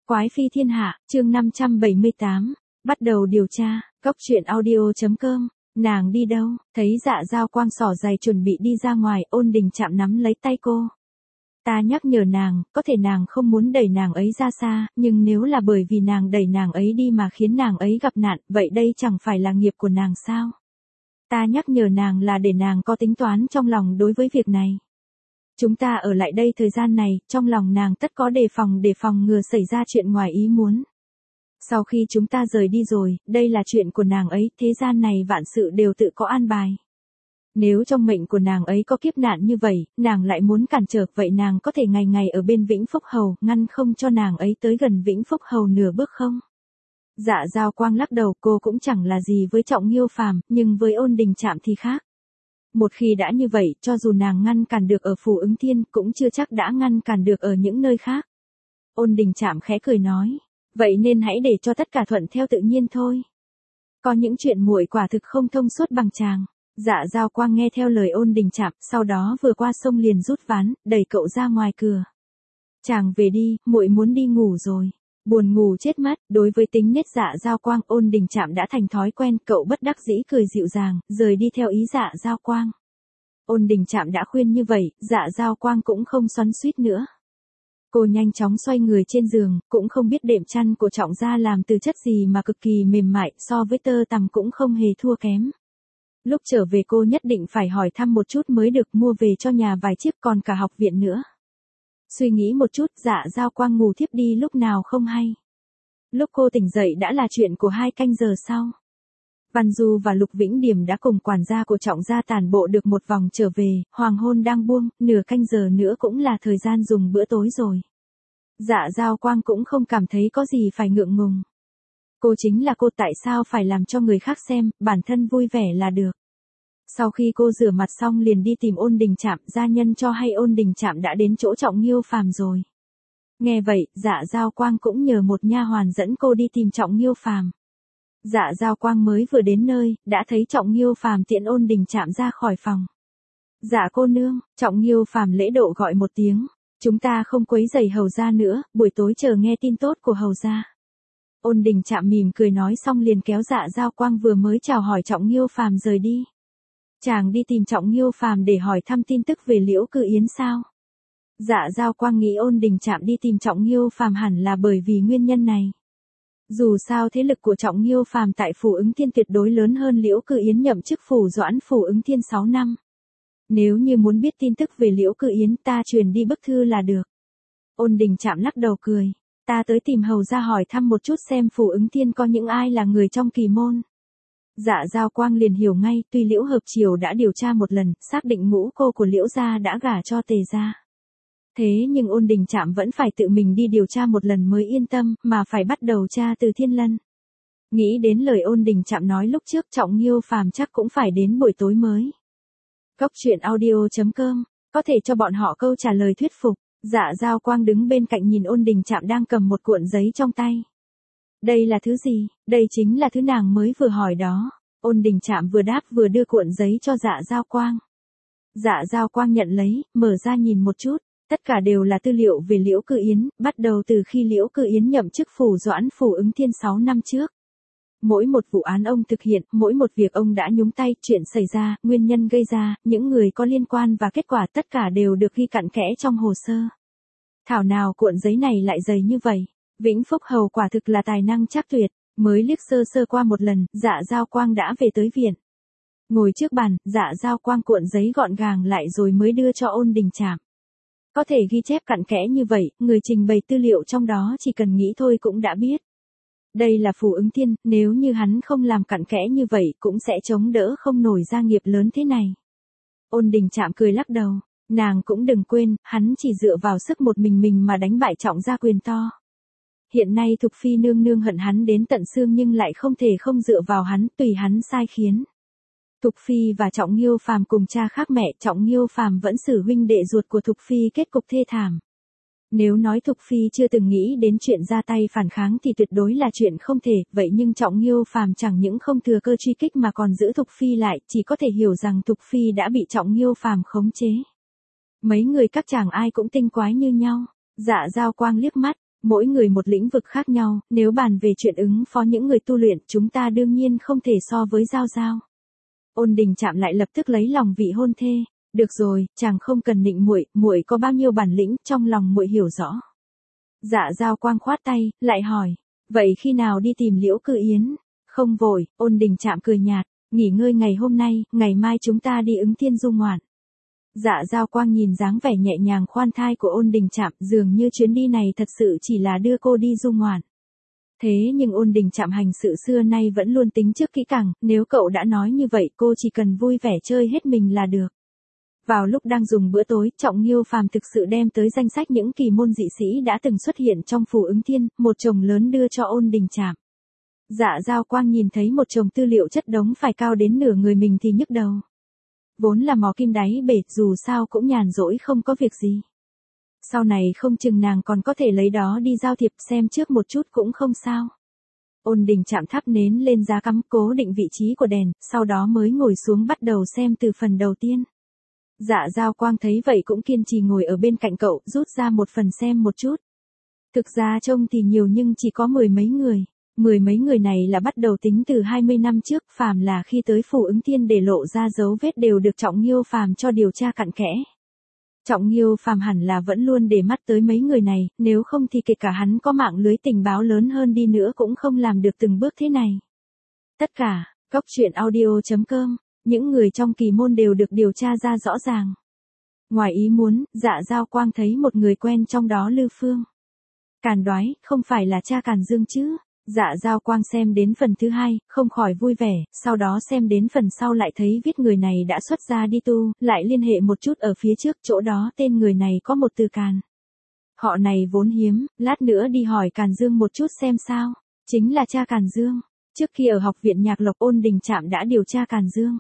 Quái phi thiên hạ, chương 578, bắt đầu điều tra, góc truyện audio.com, nàng đi đâu, thấy Dạ Dao Quang xỏ giày chuẩn bị đi ra ngoài, Ôn Đình chạm nắm lấy tay cô. Ta nhắc nhở nàng, có thể nàng không muốn đẩy nàng ấy ra xa, nhưng nếu là bởi vì nàng đẩy nàng ấy đi mà khiến nàng ấy gặp nạn, vậy đây chẳng phải là nghiệp của nàng sao? Ta nhắc nhở nàng là để nàng có tính toán trong lòng đối với việc này. Chúng ta ở lại đây thời gian này, trong lòng nàng tất có đề phòng ngừa xảy ra chuyện ngoài ý muốn. Sau khi chúng ta rời đi rồi, đây là chuyện của nàng ấy, thế gian này vạn sự đều tự có an bài. Nếu trong mệnh của nàng ấy có kiếp nạn như vậy, nàng lại muốn cản trở, vậy nàng có thể ngày ngày ở bên Vĩnh Phúc Hầu, ngăn không cho nàng ấy tới gần Vĩnh Phúc Hầu nửa bước không? Dạ Dao Quang lắc đầu, cô cũng chẳng là gì với Trọng Nghiêu Phàm, nhưng với Ôn Đình Trạm thì khác. Một khi đã như vậy, cho dù nàng ngăn cản được ở Phù Ứng Thiên, cũng chưa chắc đã ngăn cản được ở những nơi khác. Ôn Đình Trạm khẽ cười nói, vậy nên hãy để cho tất cả thuận theo tự nhiên thôi. Có những chuyện muội quả thực không thông suốt bằng chàng. Dạ Dao Quang nghe theo lời Ôn Đình Trạm, sau đó vừa qua sông liền rút ván, đẩy cậu ra ngoài cửa. Chàng về đi, muội muốn đi ngủ rồi. Buồn ngủ chết mất, đối với tính nết Dạ Dao Quang, Ôn Đình Trạm đã thành thói quen, cậu bất đắc dĩ cười dịu dàng, rời đi theo ý Dạ Dao Quang. Ôn Đình Trạm đã khuyên như vậy, Dạ Dao Quang cũng không xoắn xuýt nữa. Cô nhanh chóng xoay người trên giường, cũng không biết đệm chăn của Trọng gia làm từ chất gì mà cực kỳ mềm mại, so với tơ tằm cũng không hề thua kém. Lúc trở về cô nhất định phải hỏi thăm một chút mới được, mua về cho nhà vài chiếc, còn cả học viện nữa. Suy nghĩ một chút, Dạ Dao Quang ngủ thiếp đi lúc nào không hay. Lúc cô tỉnh dậy đã là chuyện của 2 canh giờ sau. Văn Du và Lục Vĩnh Điểm đã cùng quản gia của Trọng gia tản bộ được một vòng trở về, hoàng hôn đang buông, nửa canh giờ nữa cũng là thời gian dùng bữa tối rồi. Dạ Dao Quang cũng không cảm thấy có gì phải ngượng ngùng. Cô chính là cô, tại sao phải làm cho người khác xem, bản thân vui vẻ là được. Sau khi cô rửa mặt xong liền đi tìm Ôn Đình Trạm, gia nhân cho hay Ôn Đình Trạm đã đến chỗ Trọng Nghiêu Phàm rồi. Nghe vậy, Dạ Dao Quang cũng nhờ một nha hoàn dẫn cô đi tìm Trọng Nghiêu Phàm. Dạ Dao Quang mới vừa đến nơi, đã thấy Trọng Nghiêu Phàm tiễn Ôn Đình Trạm ra khỏi phòng. Dạ cô nương, Trọng Nghiêu Phàm lễ độ gọi một tiếng, chúng ta không quấy rầy hầu gia nữa, buổi tối chờ nghe tin tốt của hầu gia. Ôn Đình Trạm mỉm cười nói xong liền kéo Dạ Dao Quang vừa mới chào hỏi Trọng Nghiêu Phàm rời đi. Chàng đi tìm Trọng Nghiêu Phàm để hỏi thăm tin tức về Liễu Cư Yến sao? Dạ Dao Quang nghĩ Ôn Đình Trạm đi tìm Trọng Nghiêu Phàm hẳn là bởi vì nguyên nhân này. Dù sao thế lực của Trọng Nghiêu Phàm tại Phù Ứng Thiên tuyệt đối lớn hơn Liễu Cư Yến nhậm chức phủ doãn Phù Ứng Thiên 6 năm. Nếu như muốn biết tin tức về Liễu Cư Yến, ta truyền đi bức thư là được. Ôn Đình Trạm lắc đầu cười, ta tới tìm hầu gia hỏi thăm một chút xem Phù Ứng Thiên có những ai là người trong kỳ môn. Dạ Dao Quang liền hiểu ngay, tuy Liễu Hợp Triều đã điều tra một lần, xác định ngũ cô của Liễu gia đã gả cho Tề gia. Thế nhưng Ôn Đình Trạm vẫn phải tự mình đi điều tra một lần mới yên tâm, mà phải bắt đầu tra từ Thiên Lân. Nghĩ đến lời Ôn Đình Trạm nói lúc trước, Trọng Nghiêu Phàm chắc cũng phải đến buổi tối mới. Góc truyện audio.com, có thể cho bọn họ câu trả lời thuyết phục. Dạ Dao Quang đứng bên cạnh nhìn Ôn Đình Trạm đang cầm một cuộn giấy trong tay. Đây là thứ gì? Đây chính là thứ nàng mới vừa hỏi đó. Ôn Đình Trạm vừa đáp vừa đưa cuộn giấy cho Dạ Dao Quang. Dạ Dao Quang nhận lấy, mở ra nhìn một chút. Tất cả đều là tư liệu về Liễu Cư Yến, bắt đầu từ khi Liễu Cư Yến nhậm chức phủ doãn Phù Ứng Thiên 6 năm trước. Mỗi một vụ án ông thực hiện, mỗi một việc ông đã nhúng tay, chuyện xảy ra, nguyên nhân gây ra, những người có liên quan và kết quả tất cả đều được ghi cặn kẽ trong hồ sơ. Thảo nào cuộn giấy này lại dày như vậy. Vĩnh Phúc Hầu quả thực là tài năng trắc tuyệt, mới liếc sơ sơ qua một lần, Dạ Dao Quang đã về tới viện. Ngồi trước bàn, Dạ Dao Quang cuộn giấy gọn gàng lại rồi mới đưa cho Ôn Đình Trạm. Có thể ghi chép cặn kẽ như vậy, người trình bày tư liệu trong đó chỉ cần nghĩ thôi cũng đã biết. Đây là Phù Ứng Thiên, nếu như hắn không làm cặn kẽ như vậy cũng sẽ chống đỡ không nổi gia nghiệp lớn thế này. Ôn Đình Trạm cười lắc đầu, nàng cũng đừng quên, hắn chỉ dựa vào sức một mình mà đánh bại Trọng gia quyền to. Hiện nay Thục Phi nương nương hận hắn đến tận xương nhưng lại không thể không dựa vào hắn, tùy hắn sai khiến. Thục Phi và Trọng Nghiêu Phàm cùng cha khác mẹ, Trọng Nghiêu Phàm vẫn xử huynh đệ ruột của Thục Phi kết cục thê thảm. Nếu nói Thục Phi chưa từng nghĩ đến chuyện ra tay phản kháng thì tuyệt đối là chuyện không thể, vậy nhưng Trọng Nghiêu Phàm chẳng những không thừa cơ truy kích mà còn giữ Thục Phi lại, chỉ có thể hiểu rằng Thục Phi đã bị Trọng Nghiêu Phàm khống chế. Mấy người các chàng ai cũng tinh quái như nhau. Dạ Dao Quang liếc mắt, Mỗi người một lĩnh vực khác nhau, nếu bàn về chuyện ứng phó những người tu luyện, chúng ta đương nhiên không thể so với Giao Giao. Ôn Đình Trạm lại lập tức lấy lòng vị hôn thê. Được rồi, chàng không cần nịnh muội, muội có bao nhiêu bản lĩnh, trong lòng muội hiểu rõ. Dạ Giao Quang khoát tay, lại hỏi, vậy khi nào đi tìm Liễu Cự Yến? Không vội, Ôn Đình Trạm cười nhạt, nghỉ ngơi ngày hôm nay, ngày mai chúng ta đi ứng thiên du ngoạn. Dạ Giao Quang nhìn dáng vẻ nhẹ nhàng khoan thai của Ôn Đình Trạm, dường như chuyến đi này thật sự chỉ là đưa cô đi du ngoạn. Thế nhưng Ôn Đình Trạm hành sự xưa nay vẫn luôn tính trước kỹ càng, nếu cậu đã nói như vậy cô chỉ cần vui vẻ chơi hết mình là được. Vào lúc đang dùng bữa tối, Trọng Nghiêu Phàm thực sự đem tới danh sách những kỳ môn dị sĩ đã từng xuất hiện trong phủ ứng thiên, một chồng lớn đưa cho Ôn Đình Trạm. Dạ Giao Quang nhìn thấy một chồng tư liệu chất đống phải cao đến nửa người mình thì nhức đầu. Vốn là mò kim đáy bể, dù sao cũng nhàn rỗi không có việc gì. Sau này không chừng nàng còn có thể lấy đó đi giao thiệp, xem trước một chút cũng không sao. Ôn Đình Trạm thắp nến lên giá cắm, cố định vị trí của đèn, sau đó mới ngồi xuống bắt đầu xem từ phần đầu tiên. Dạ Giao Quang thấy vậy cũng kiên trì ngồi ở bên cạnh cậu, rút ra một phần xem một chút. Thực ra trông thì nhiều nhưng chỉ có mười mấy người. Mười mấy người này là bắt đầu tính từ 20 năm trước, phàm là khi tới phủ ứng thiên để lộ ra dấu vết đều được Trọng Nghiêu Phàm cho điều tra cặn kẽ. Trọng Nghiêu Phàm hẳn là vẫn luôn để mắt tới mấy người này, nếu không thì kể cả hắn có mạng lưới tình báo lớn hơn đi nữa cũng không làm được từng bước thế này. Tất cả, goctruyện.audio.com, những người trong kỳ môn đều được điều tra ra rõ ràng. Ngoài ý muốn, Dạ Giao Quang thấy một người quen trong đó, Lư Phương. Càn Đoái, không phải là cha Càn Dương chứ? Dạ Giao Quang xem đến phần thứ hai, không khỏi vui vẻ, sau đó xem đến phần sau lại thấy viết người này đã xuất gia đi tu, lại liên hệ một chút ở phía trước, chỗ đó tên người này có một từ Càn. Họ này vốn hiếm, lát nữa đi hỏi Càn Dương một chút xem sao. Chính là cha Càn Dương. Trước khi ở học viện Nhạc Lộc, Ôn Đình Trạm đã điều tra Càn Dương.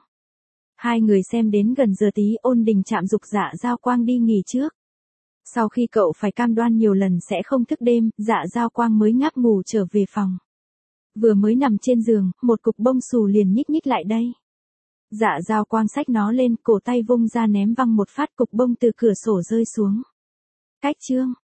Hai người xem đến gần giờ tí, Ôn Đình Trạm giục Dạ Giao Quang đi nghỉ trước. Sau khi cậu phải cam đoan nhiều lần sẽ không thức đêm, Dạ Giao Quang mới ngáp ngủ trở về phòng. Vừa mới nằm trên giường, một cục bông xù liền nhích nhích lại đây. Dạ Giao Quang xách nó lên, cổ tay vung ra ném văng một phát, cục bông từ cửa sổ rơi xuống. Cách chương.